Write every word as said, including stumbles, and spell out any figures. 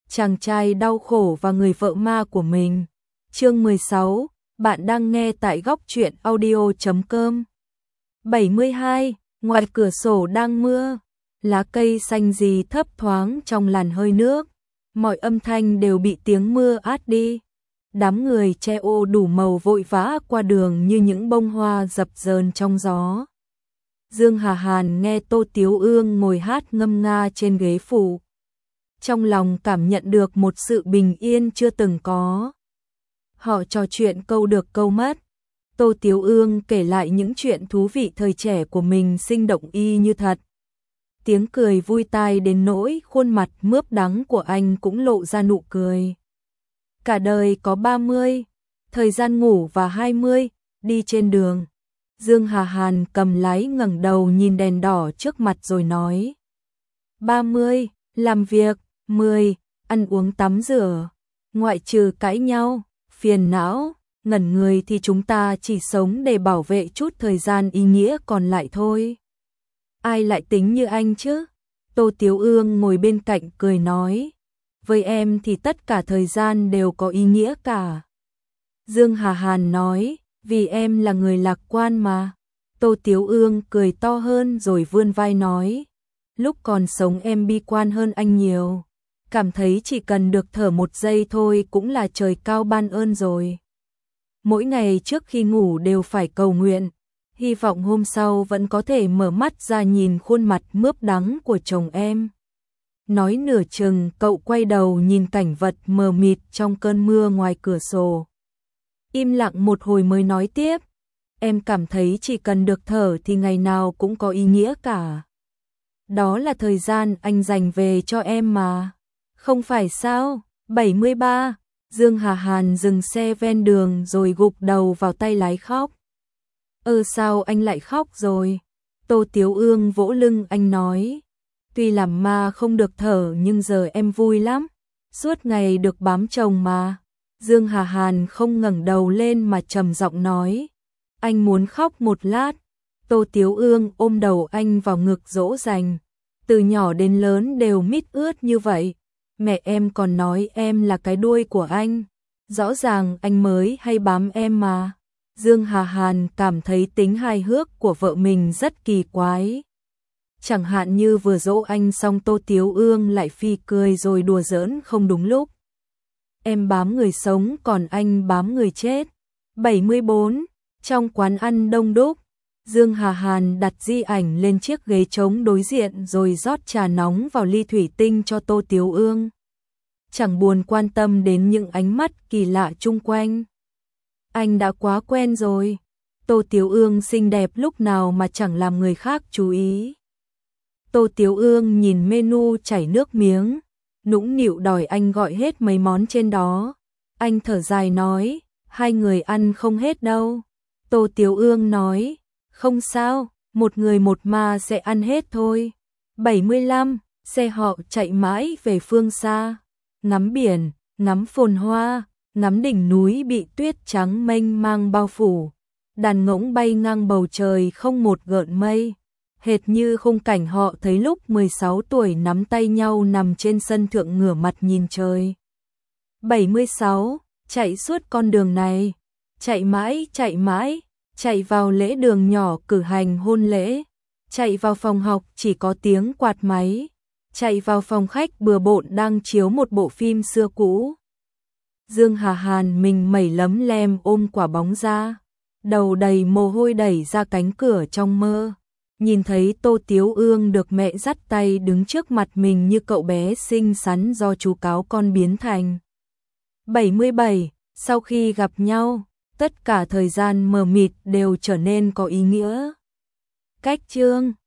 chàng trai đau khổ và người vợ ma của mình. Chương mười sáu, bạn đang nghe tại góc truyện audio chấm com. bảy mươi hai, ngoài cửa sổ đang mưa, lá cây xanh rì thấp thoáng trong làn hơi nước, mọi âm thanh đều bị tiếng mưa át đi. Đám người che ô đủ màu vội vã qua đường như những bông hoa dập dờn trong gió. Dương Hà Hàn nghe Tô Tiếu Ương ngồi hát ngâm nga trên ghế phụ. Trong lòng cảm nhận được một sự bình yên chưa từng có. Họ trò chuyện câu được câu mất. Tô Tiếu Ương kể lại những chuyện thú vị thời trẻ của mình sinh động y như thật. Tiếng cười vui tai đến nỗi khuôn mặt mướp đắng của anh cũng lộ ra nụ cười. Cả đời có ba mươi, thời gian ngủ và hai mươi, đi trên đường. Dương Hà Hàn cầm lái ngẩng đầu nhìn đèn đỏ trước mặt rồi nói. ba mươi, làm việc, mười, ăn uống tắm rửa, ngoại trừ cãi nhau, phiền não, ngẩn người thì chúng ta chỉ sống để bảo vệ chút thời gian ý nghĩa còn lại thôi. Ai lại tính như anh chứ? Tô Tiếu Ương ngồi bên cạnh cười nói. Với em thì tất cả thời gian đều có ý nghĩa cả. Dương Hà Hàn nói, vì em là người lạc quan mà. Tô Tiếu Ương cười to hơn rồi vươn vai nói. Lúc còn sống em bi quan hơn anh nhiều. Cảm thấy chỉ cần được thở một giây thôi cũng là trời cao ban ơn rồi. Mỗi ngày trước khi ngủ đều phải cầu nguyện. Hy vọng hôm sau vẫn có thể mở mắt ra nhìn khuôn mặt mướp đắng của chồng em. Nói nửa chừng cậu quay đầu nhìn cảnh vật mờ mịt trong cơn mưa ngoài cửa sổ. Im lặng một hồi mới nói tiếp. Em cảm thấy chỉ cần được thở thì ngày nào cũng có ý nghĩa cả. Đó là thời gian anh dành về cho em mà. Không phải sao? bảy mươi ba. Dương Hà Hàn dừng xe ven đường rồi gục đầu vào tay lái khóc. Ơ sao anh lại khóc rồi? Tô Tiếu Ương vỗ lưng anh nói. Tuy làm ma không được thở nhưng giờ em vui lắm. Suốt ngày được bám chồng mà. Dương Hà Hàn không ngẩng đầu lên mà trầm giọng nói. Anh muốn khóc một lát. Tô Tiếu Ương ôm đầu anh vào ngực dỗ dành. Từ nhỏ đến lớn đều mít ướt như vậy. Mẹ em còn nói em là cái đuôi của anh. Rõ ràng anh mới hay bám em mà. Dương Hà Hàn cảm thấy tính hài hước của vợ mình rất kỳ quái. Chẳng hạn như vừa dỗ anh xong Tô Tiếu Ương lại phi cười rồi đùa giỡn không đúng lúc. Em bám người sống còn anh bám người chết. bảy mươi bốn. Trong quán ăn đông đúc, Dương Hà Hàn đặt di ảnh lên chiếc ghế trống đối diện rồi rót trà nóng vào ly thủy tinh cho Tô Tiếu Ương. Chẳng buồn quan tâm đến những ánh mắt kỳ lạ chung quanh. Anh đã quá quen rồi. Tô Tiếu Ương xinh đẹp lúc nào mà chẳng làm người khác chú ý. Tô Tiếu Ương nhìn menu chảy nước miếng, nũng nịu đòi anh gọi hết mấy món trên đó. Anh thở dài nói, hai người ăn không hết đâu. Tô Tiếu Ương nói, không sao, một người một ma sẽ ăn hết thôi. bảy mươi lăm, xe họ chạy mãi về phương xa, ngắm biển, ngắm phồn hoa, ngắm đỉnh núi bị tuyết trắng mênh mang bao phủ. Đàn ngỗng bay ngang bầu trời không một gợn mây, hệt như khung cảnh họ thấy lúc mười sáu tuổi nắm tay nhau nằm trên sân thượng ngửa mặt nhìn trời. bảy mươi sáu, chạy suốt con đường này, chạy mãi, chạy mãi, chạy vào lễ đường nhỏ cử hành hôn lễ, chạy vào phòng học chỉ có tiếng quạt máy, chạy vào phòng khách bừa bộn đang chiếu một bộ phim xưa cũ. Dương Hà Hàn mình mẩy lấm lem ôm quả bóng ra, đầu đầy mồ hôi đẩy ra cánh cửa trong mơ. Nhìn thấy Tô Tiếu Ương được mẹ dắt tay đứng trước mặt mình như cậu bé xinh xắn do chú cáo con biến thành. bảy mươi bảy, sau khi gặp nhau, tất cả thời gian mờ mịt đều trở nên có ý nghĩa. Cách chương